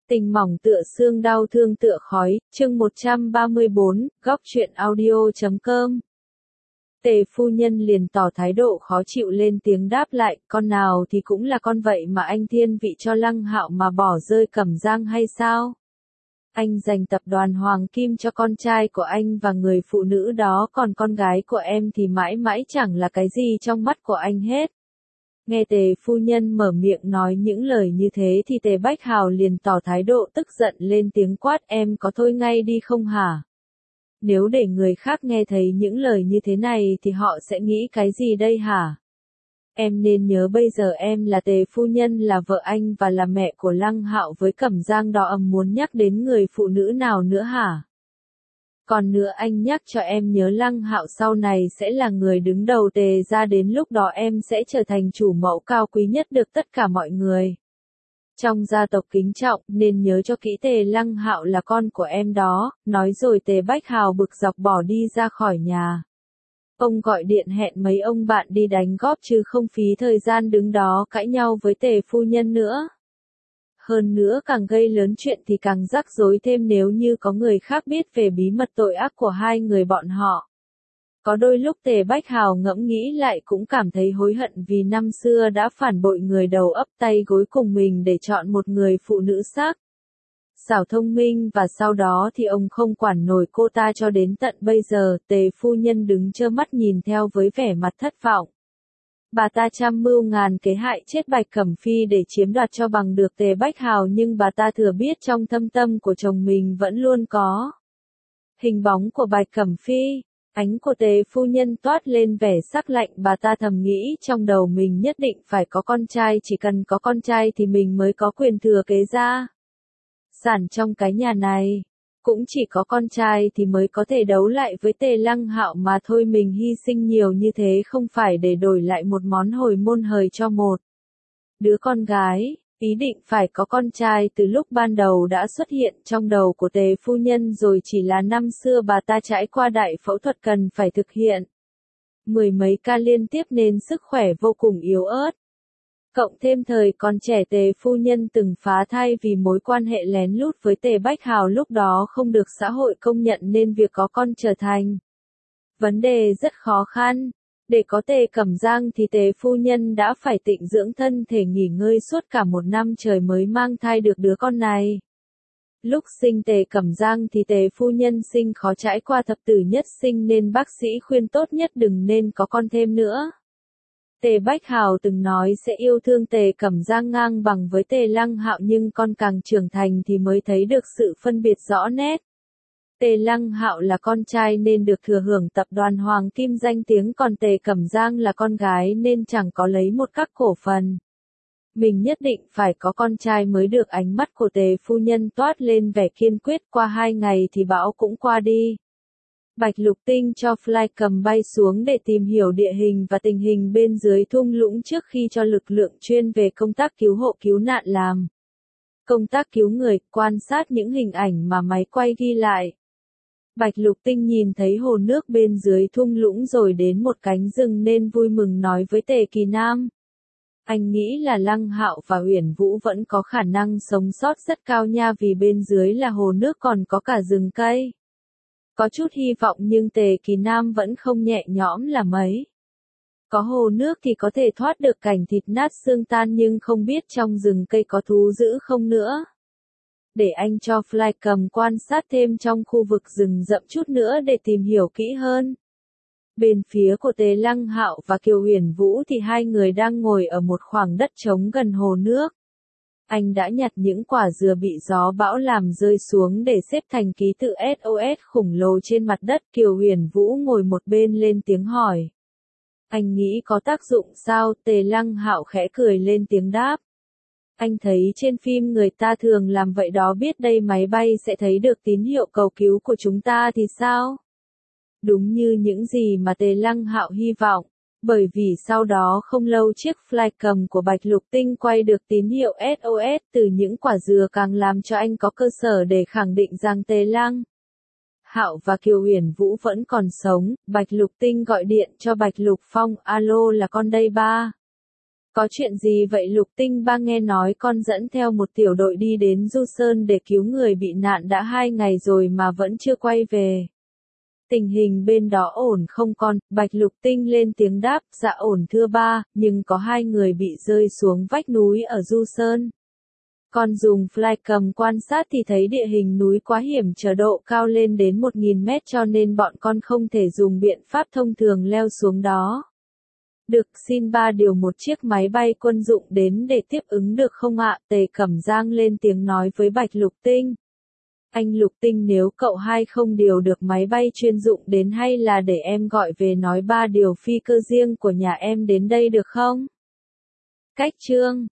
Tình mỏng tựa xương, đau thương tựa khói, chương 134, góc truyện audio.com. Tề phu nhân liền tỏ thái độ khó chịu lên tiếng đáp lại, con nào thì cũng là con vậy mà anh thiên vị cho Lăng Hạo mà bỏ rơi Cẩm Giang hay sao? Anh dành tập đoàn Hoàng Kim cho con trai của anh và người phụ nữ đó, còn con gái của em thì mãi mãi chẳng là cái gì trong mắt của anh hết. Nghe Tề phu nhân mở miệng nói những lời như thế thì Tề Bách Hào liền tỏ thái độ tức giận lên tiếng quát, em có thôi ngay đi không hả? Nếu để người khác nghe thấy những lời như thế này thì họ sẽ nghĩ cái gì đây hả? Em nên nhớ bây giờ em là Tề phu nhân, là vợ anh và là mẹ của Lăng Hạo với Cẩm Giang đó, muốn nhắc đến người phụ nữ nào nữa hả? Còn nữa, anh nhắc cho em nhớ Lăng Hạo sau này sẽ là người đứng đầu Tề gia, đến lúc đó em sẽ trở thành chủ mẫu cao quý nhất được tất cả mọi người trong gia tộc kính trọng, nên nhớ cho kỹ, Tề Lăng Hạo là con của em đó. Nói rồi Tề Bách Hào bực dọc bỏ đi ra khỏi nhà. Ông gọi điện hẹn mấy ông bạn đi đánh góp chứ không phí thời gian đứng đó cãi nhau với Tề phu nhân nữa. Hơn nữa, càng gây lớn chuyện thì càng rắc rối thêm nếu như có người khác biết về bí mật tội ác của hai người bọn họ. Có đôi lúc Tề Bách Hào ngẫm nghĩ lại cũng cảm thấy hối hận vì năm xưa đã phản bội người đầu ấp tay gối cùng mình để chọn một người phụ nữ sắc sảo thông minh, và sau đó thì ông không quản nổi cô ta cho đến tận bây giờ. Tề phu nhân đứng trơ mắt nhìn theo với vẻ mặt thất vọng. Bà ta trăm mưu ngàn kế hại chết Bạch Cẩm Phi để chiếm đoạt cho bằng được Tề Bách Hào, nhưng bà ta thừa biết trong thâm tâm của chồng mình vẫn luôn có hình bóng của Bạch Cẩm Phi. Ánh của Tề phu nhân toát lên vẻ sắc lạnh, bà ta thầm nghĩ trong đầu mình nhất định phải có con trai, chỉ cần có con trai thì mình mới có quyền thừa kế gia sản trong cái nhà này. Cũng chỉ có con trai thì mới có thể đấu lại với Tề Lăng Hạo mà thôi. Mình hy sinh nhiều như thế không phải để đổi lại một món hồi môn hời cho một đứa con gái. Ý định phải có con trai từ lúc ban đầu đã xuất hiện trong đầu của Tề phu nhân rồi, chỉ là năm xưa bà ta trải qua đại phẫu thuật cần phải thực hiện mười mấy ca liên tiếp nên sức khỏe vô cùng yếu ớt. Cộng thêm thời còn trẻ, Tề phu nhân từng phá thai vì mối quan hệ lén lút với Tề Bách Hào lúc đó không được xã hội công nhận, nên việc có con trở thành vấn đề rất khó khăn. Để có Tề Cẩm Giang thì Tề phu nhân đã phải tịnh dưỡng thân thể, nghỉ ngơi suốt cả một năm trời mới mang thai được đứa con này. Lúc sinh Tề Cẩm Giang thì Tề phu nhân sinh khó, trải qua thập tử nhất sinh nên bác sĩ khuyên tốt nhất đừng nên có con thêm nữa. Tề Bách Hào từng nói sẽ yêu thương Tề Cẩm Giang ngang bằng với Tề Lăng Hạo, nhưng con càng trưởng thành thì mới thấy được sự phân biệt rõ nét. Tề Lăng Hạo là con trai nên được thừa hưởng tập đoàn Hoàng Kim danh tiếng, còn Tề Cẩm Giang là con gái nên chẳng có lấy một các cổ phần. Mình nhất định phải có con trai mới được. Ánh mắt của Tề phu nhân toát lên vẻ kiên quyết. Qua 2 ngày thì bão cũng qua đi. Bạch Lục Tinh cho Flycam bay xuống để tìm hiểu địa hình và tình hình bên dưới thung lũng trước khi cho lực lượng chuyên về công tác cứu hộ cứu nạn làm công tác cứu người, quan sát những hình ảnh mà máy quay ghi lại. Bạch Lục Tinh nhìn thấy hồ nước bên dưới thung lũng rồi đến một cánh rừng nên vui mừng nói với Tề Kỳ Nam. Anh nghĩ là Lăng Hạo và Uyển Vũ vẫn có khả năng sống sót rất cao nha, vì bên dưới là hồ nước còn có cả rừng cây. Có chút hy vọng nhưng Tề Kỳ Nam vẫn không nhẹ nhõm là mấy. Có hồ nước thì có thể thoát được cảnh thịt nát xương tan, nhưng không biết trong rừng cây có thú dữ không nữa. Để anh cho Flycam quan sát thêm trong khu vực rừng rậm chút nữa để tìm hiểu kỹ hơn. Bên phía của Tề Lăng Hạo và Kiều Uyển Vũ thì hai người đang ngồi ở một khoảng đất trống gần hồ nước. Anh đã nhặt những quả dừa bị gió bão làm rơi xuống để xếp thành ký tự SOS khổng lồ trên mặt đất. Kiều Uyển Vũ ngồi một bên lên tiếng hỏi. Anh nghĩ có tác dụng sao? Tề Lăng Hạo khẽ cười lên tiếng đáp. Anh thấy trên phim người ta thường làm vậy đó, biết đây máy bay sẽ thấy được tín hiệu cầu cứu của chúng ta thì sao? Đúng như những gì mà Tề Lăng Hạo hy vọng. Bởi vì sau đó không lâu chiếc Flycam của Bạch Lục Tinh quay được tín hiệu SOS từ những quả dừa, càng làm cho anh có cơ sở để khẳng định rằng Tề Lăng Hạo và Kiều Uyển Vũ vẫn còn sống. Bạch Lục Tinh gọi điện cho Bạch Lục Phong, alo, là con đây ba. Có chuyện gì vậy Lục Tinh Ba, nghe nói con dẫn theo một tiểu đội đi đến Du Sơn để cứu người bị nạn đã 2 ngày rồi mà vẫn chưa quay về. Tình hình bên đó ổn không con? Bạch Lục Tinh lên tiếng đáp, dạ ổn thưa ba, nhưng có 2 người bị rơi xuống vách núi ở Du Sơn. Con dùng flycam quan sát thì thấy địa hình núi quá hiểm trở, độ cao lên đến 1.000 mét cho nên bọn con không thể dùng biện pháp thông thường leo xuống đó. Được, xin ba điều một chiếc máy bay quân dụng đến để tiếp ứng được không ạ? Tề Cẩm Giang lên tiếng nói với Bạch Lục Tinh. Anh Lục Tinh, nếu cậu hai không điều được máy bay chuyên dụng đến hay là để em gọi về nói ba điều phi cơ riêng của nhà em đến đây được không? Cách chương